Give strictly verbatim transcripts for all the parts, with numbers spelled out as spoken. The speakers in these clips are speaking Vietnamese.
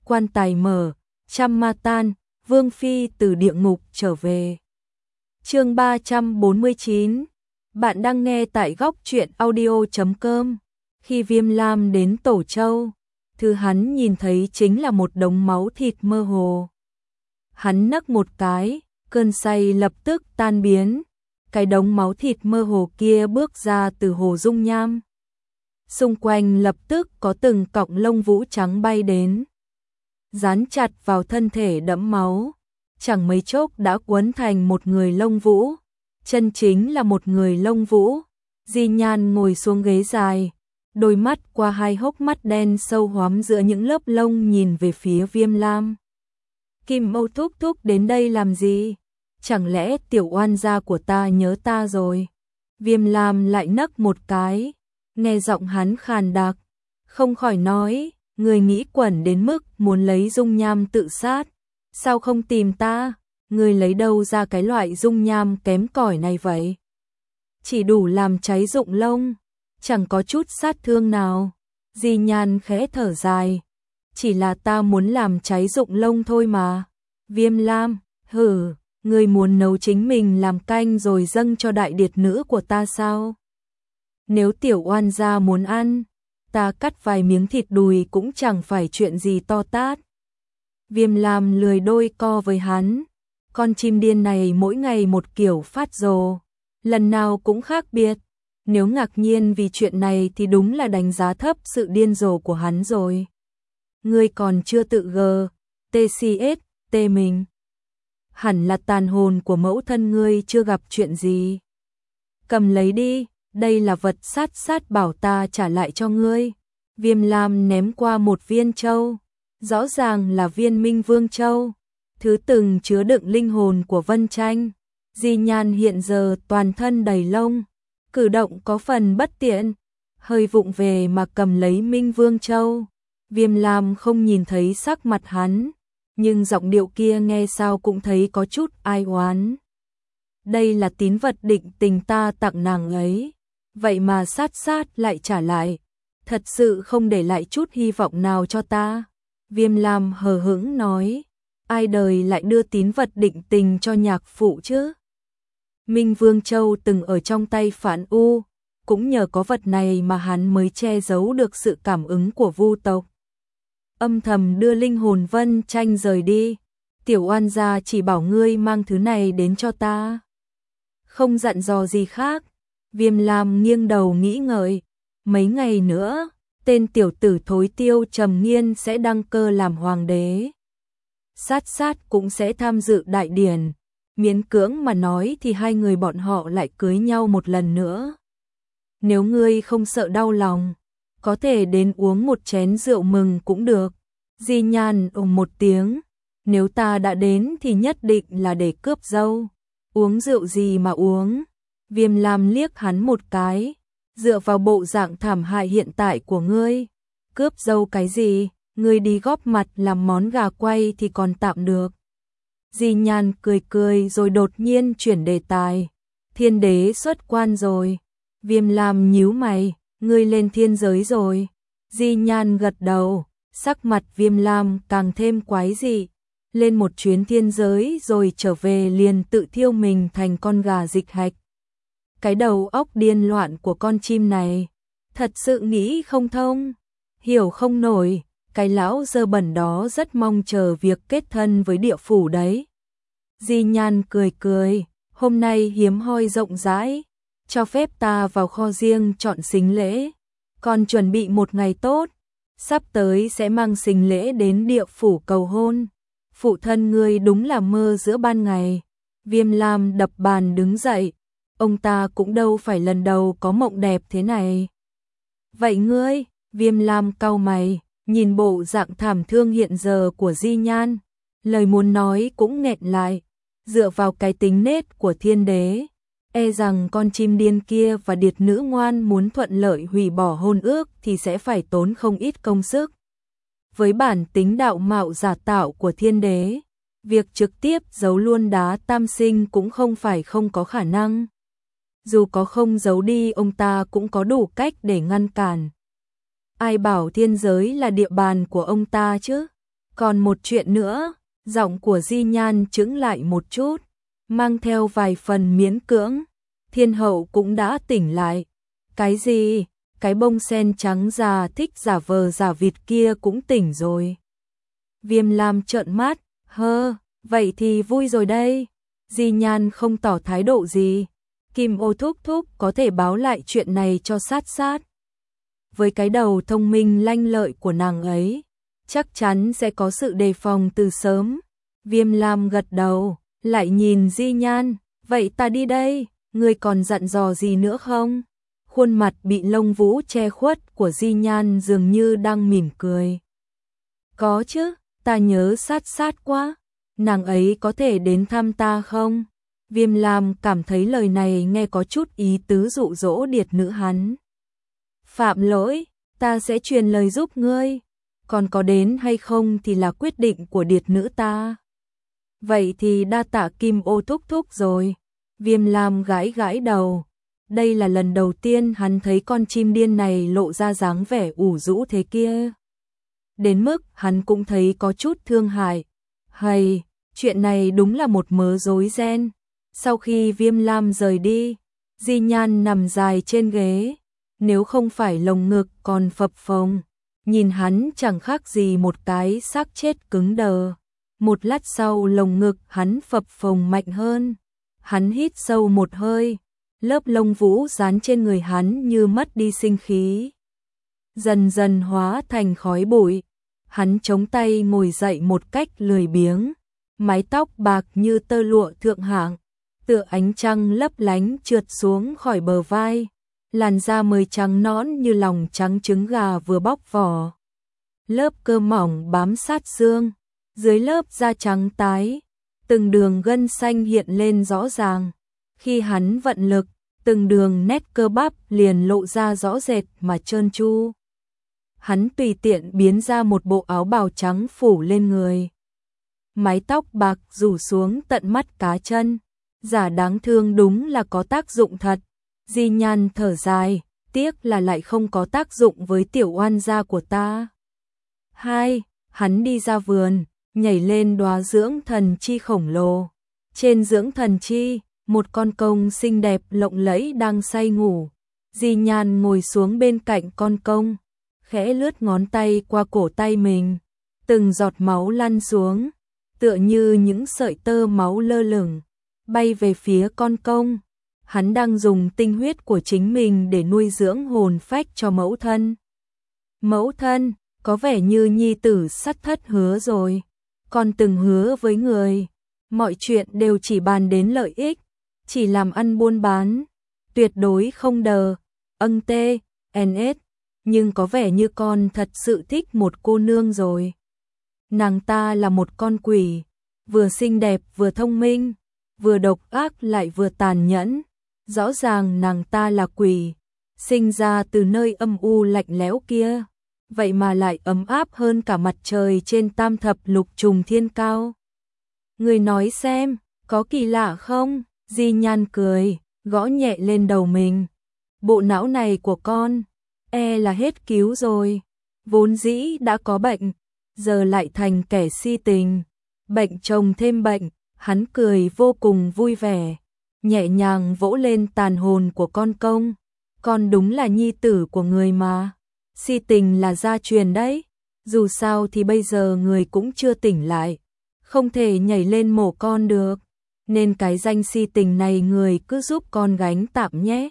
quan tài mở, trăm ma tan, Vương Phi từ địa ngục trở về. Chương ba trăm bốn mươi chín. Bạn đang nghe tại góc truyện audio chấm com. Khi Viêm Lam đến Tổ Châu, thứ hắn nhìn thấy chính là một đống máu thịt mơ hồ. Hắn nấc một cái, cơn say lập tức tan biến. Cái đống máu thịt mơ hồ kia bước ra từ hồ dung nham. Xung quanh lập tức có từng cọng lông vũ trắng bay đến, dán chặt vào thân thể đẫm máu. Chẳng mấy chốc đã quấn thành một người lông vũ, chân chính là một người lông vũ. Di Nhan ngồi xuống ghế dài, đôi mắt qua hai hốc mắt đen sâu hoắm giữa những lớp lông nhìn về phía Viêm Lam. Kim Mâu thúc thúc đến đây làm gì? Chẳng lẽ tiểu oan gia của ta nhớ ta rồi? Viêm Lam lại nấc một cái, nghe giọng hắn khàn đặc, không khỏi nói, người nghĩ quẩn đến mức muốn lấy dung nham tự sát, sao không tìm ta? Người lấy đâu ra cái loại dung nham kém cỏi này vậy? Chỉ đủ làm cháy rụng lông, chẳng có chút sát thương nào. Di Nhan khẽ thở dài, chỉ là ta muốn làm cháy rụng lông thôi mà. Viêm Lam, hử, người muốn nấu chính mình làm canh rồi dâng cho đại điệt nữ của ta sao? Nếu tiểu oan gia muốn ăn, ta cắt vài miếng thịt đùi cũng chẳng phải chuyện gì to tát. Viêm Lam lười đôi co với hắn, con chim điên này mỗi ngày một kiểu phát rồ, lần nào cũng khác biệt. Nếu ngạc nhiên vì chuyện này thì đúng là đánh giá thấp sự điên rồ của hắn rồi. Ngươi còn chưa tự gờ, tê xê ét, tê mình. Hẳn là tàn hồn của mẫu thân ngươi chưa gặp chuyện gì. Cầm lấy đi, đây là vật sát sát bảo ta trả lại cho ngươi. Viêm Lam ném qua một viên châu, rõ ràng là viên Minh Vương Châu, thứ từng chứa đựng linh hồn của Vân Tranh. Di Nhan hiện giờ toàn thân đầy lông, cử động có phần bất tiện, hơi vụng về mà cầm lấy Minh Vương Châu. Viêm Lam không nhìn thấy sắc mặt hắn, nhưng giọng điệu kia nghe sao cũng thấy có chút ai oán. Đây là tín vật định tình ta tặng nàng ấy, vậy mà sát sát lại trả lại, thật sự không để lại chút hy vọng nào cho ta. Viêm Lam hờ hững nói, ai đời lại đưa tín vật định tình cho nhạc phụ chứ? Minh Vương Châu từng ở trong tay Phản U, cũng nhờ có vật này mà hắn mới che giấu được sự cảm ứng của Vu tộc. Âm thầm đưa linh hồn Vân Tranh rời đi, tiểu oan gia chỉ bảo ngươi mang thứ này đến cho ta, không dặn dò gì khác. Viêm Lam nghiêng đầu nghĩ ngợi, mấy ngày nữa, tên tiểu tử thối tiêu Trầm Nghiên sẽ đăng cơ làm hoàng đế. Sát sát cũng sẽ tham dự đại điển, miễn cưỡng mà nói thì hai người bọn họ lại cưới nhau một lần nữa. Nếu ngươi không sợ đau lòng, có thể đến uống một chén rượu mừng cũng được. Di Nhan ừm một tiếng, nếu ta đã đến thì nhất định là để cướp dâu. Uống rượu gì mà uống? Viêm Lam liếc hắn một cái, dựa vào bộ dạng thảm hại hiện tại của ngươi, cướp dâu cái gì, ngươi đi góp mặt làm món gà quay thì còn tạm được. Di Nhan cười cười rồi đột nhiên chuyển đề tài, thiên đế xuất quan rồi. Viêm Lam nhíu mày, ngươi lên thiên giới rồi? Di Nhan gật đầu, sắc mặt Viêm Lam càng thêm quái dị, lên một chuyến thiên giới rồi trở về liền tự thiêu mình thành con gà dịch hạch. Cái đầu óc điên loạn của con chim này, thật sự nghĩ không thông, hiểu không nổi, cái lão dơ bẩn đó rất mong chờ việc kết thân với địa phủ đấy. Di Nhan cười cười, hôm nay hiếm hoi rộng rãi, cho phép ta vào kho riêng chọn sính lễ, còn chuẩn bị một ngày tốt, sắp tới sẽ mang sính lễ đến địa phủ cầu hôn. Phụ thân ngươi đúng là mơ giữa ban ngày. Viêm Lam đập bàn đứng dậy, ông ta cũng đâu phải lần đầu có mộng đẹp thế này. Vậy ngươi? Viêm Lam cau mày, nhìn bộ dạng thảm thương hiện giờ của Di Nhan, lời muốn nói cũng nghẹn lại. Dựa vào cái tính nết của thiên đế, e rằng con chim điên kia và điệt nữ ngoan muốn thuận lợi hủy bỏ hôn ước thì sẽ phải tốn không ít công sức. Với bản tính đạo mạo giả tạo của thiên đế, việc trực tiếp giấu luôn đá tam sinh cũng không phải không có khả năng. Dù có không giấu đi, ông ta cũng có đủ cách để ngăn cản. Ai bảo thiên giới là địa bàn của ông ta chứ? Còn một chuyện nữa, giọng của Di Nhan chững lại một chút, mang theo vài phần miễn cưỡng. Thiên hậu cũng đã tỉnh lại. Cái gì? Cái bông sen trắng già thích giả vờ giả vịt kia cũng tỉnh rồi. Viêm Lam trợn mắt, hơ, vậy thì vui rồi đây. Di Nhan không tỏ thái độ gì. Kim Ô thúc thúc có thể báo lại chuyện này cho sát sát. Với cái đầu thông minh lanh lợi của nàng ấy, chắc chắn sẽ có sự đề phòng từ sớm. Viêm Lam gật đầu, lại nhìn Di Nhan, vậy ta đi đây, ngươi còn dặn dò gì nữa không? Khuôn mặt bị lông vũ che khuất của Di Nhan dường như đang mỉm cười. Có chứ, ta nhớ sát sát quá, nàng ấy có thể đến thăm ta không? Viêm Lam cảm thấy lời này nghe có chút ý tứ dụ dỗ điệt nữ hắn. Phạm lỗi, ta sẽ truyền lời giúp ngươi, còn có đến hay không thì là quyết định của điệt nữ ta. Vậy thì đa tạ Kim Ô thúc thúc rồi. Viêm Lam gãi gãi đầu. Đây là lần đầu tiên hắn thấy con chim điên này lộ ra dáng vẻ ủ rũ thế kia. Đến mức hắn cũng thấy có chút thương hại. Hay, chuyện này đúng là một mớ rối ren. Sau khi Viêm Lam rời đi, Di Nhan nằm dài trên ghế. Nếu không phải lồng ngực còn phập phồng, nhìn hắn chẳng khác gì một cái xác chết cứng đờ. Một lát sau lồng ngực hắn phập phồng mạnh hơn. Hắn hít sâu một hơi, lớp lông vũ dán trên người hắn như mất đi sinh khí. Dần dần hóa thành khói bụi. Hắn chống tay ngồi dậy một cách lười biếng. Mái tóc bạc như tơ lụa thượng hạng, tựa ánh trăng lấp lánh trượt xuống khỏi bờ vai. Làn da mới trắng nõn như lòng trắng trứng gà vừa bóc vỏ. Lớp cơ mỏng bám sát xương, dưới lớp da trắng tái, từng đường gân xanh hiện lên rõ ràng. Khi hắn vận lực, từng đường nét cơ bắp liền lộ ra rõ rệt mà trơn tru. Hắn tùy tiện biến ra một bộ áo bào trắng phủ lên người. Mái tóc bạc rủ xuống tận mắt cá chân, giả đáng thương đúng là có tác dụng thật. Di Nhan thở dài, tiếc là lại không có tác dụng với tiểu oan gia của ta. Hai, hắn đi ra vườn, nhảy lên đóa dưỡng thần chi khổng lồ. Trên dưỡng thần chi, một con công xinh đẹp lộng lẫy đang say ngủ. Di Nhan ngồi xuống bên cạnh con công, khẽ lướt ngón tay qua cổ tay mình. Từng giọt máu lăn xuống, tựa như những sợi tơ máu lơ lửng, bay về phía con công. Hắn đang dùng tinh huyết của chính mình để nuôi dưỡng hồn phách cho mẫu thân. Mẫu thân, có vẻ như nhi tử sắt thất hứa rồi. Con từng hứa với người, mọi chuyện đều chỉ bàn đến lợi ích, chỉ làm ăn buôn bán, tuyệt đối không đờ, âng tê, en ét. Nhưng có vẻ như con thật sự thích một cô nương rồi. Nàng ta là một con quỷ, vừa xinh đẹp vừa thông minh, vừa độc ác lại vừa tàn nhẫn. Rõ ràng nàng ta là quỷ, sinh ra từ nơi âm u lạnh lẽo kia, vậy mà lại ấm áp hơn cả mặt trời trên tam thập lục trùng thiên cao. Người nói xem, có kỳ lạ không? Di Nhan cười, gõ nhẹ lên đầu mình. Bộ não này của con, e là hết cứu rồi. Vốn dĩ đã có bệnh, giờ lại thành kẻ si tình. Bệnh chồng thêm bệnh, hắn cười vô cùng vui vẻ. Nhẹ nhàng vỗ lên tàn hồn của con công. Con đúng là nhi tử của người mà. Si tình là gia truyền đấy. Dù sao thì bây giờ người cũng chưa tỉnh lại, không thể nhảy lên mổ con được. Nên cái danh si tình này người cứ giúp con gánh tạm nhé.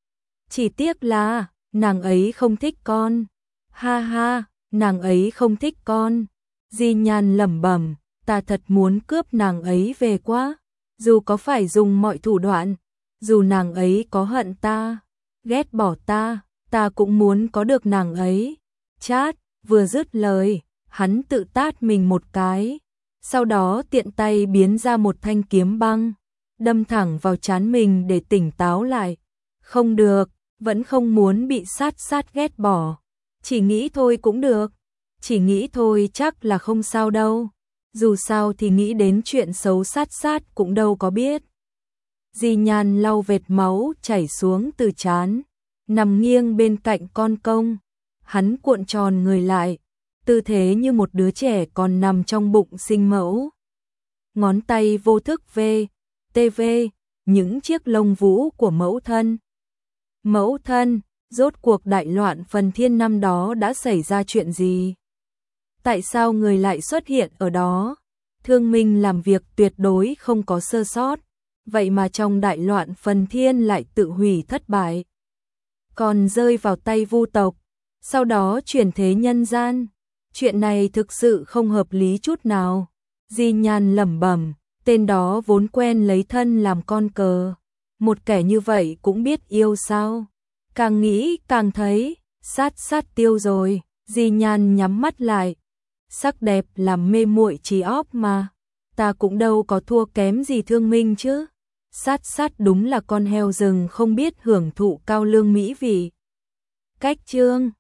Chỉ tiếc là nàng ấy không thích con. Ha ha, nàng ấy không thích con. Di Nhan lẩm bẩm, ta thật muốn cướp nàng ấy về quá. Dù có phải dùng mọi thủ đoạn, dù nàng ấy có hận ta, ghét bỏ ta, ta cũng muốn có được nàng ấy. Chát, vừa dứt lời, hắn tự tát mình một cái, sau đó tiện tay biến ra một thanh kiếm băng, đâm thẳng vào trán mình để tỉnh táo lại. Không được, vẫn không muốn bị sát sát ghét bỏ. Chỉ nghĩ thôi cũng được, chỉ nghĩ thôi chắc là không sao đâu. Dù sao thì nghĩ đến chuyện xấu sát sát cũng đâu có biết. Di Nhan lau vệt máu chảy xuống từ trán, nằm nghiêng bên cạnh con công. Hắn cuộn tròn người lại, tư thế như một đứa trẻ còn nằm trong bụng sinh mẫu. Ngón tay vô thức về, tê vê, những chiếc lông vũ của mẫu thân. Mẫu thân, rốt cuộc đại loạn phần thiên năm đó đã xảy ra chuyện gì? Tại sao người lại xuất hiện ở đó? Thương Minh làm việc tuyệt đối không có sơ sót, vậy mà trong đại loạn phần thiên lại tự hủy thất bại. Còn rơi vào tay Vu tộc, sau đó chuyển thế nhân gian. Chuyện này thực sự không hợp lý chút nào. Di Nhan lẩm bẩm, tên đó vốn quen lấy thân làm con cờ. Một kẻ như vậy cũng biết yêu sao? Càng nghĩ càng thấy, sát sát tiêu rồi. Di Nhan nhắm mắt lại. Sắc đẹp làm mê muội trí óc mà. Ta cũng đâu có thua kém gì Thương Minh chứ. Sát sát đúng là con heo rừng không biết hưởng thụ cao lương mỹ vị. Cách chương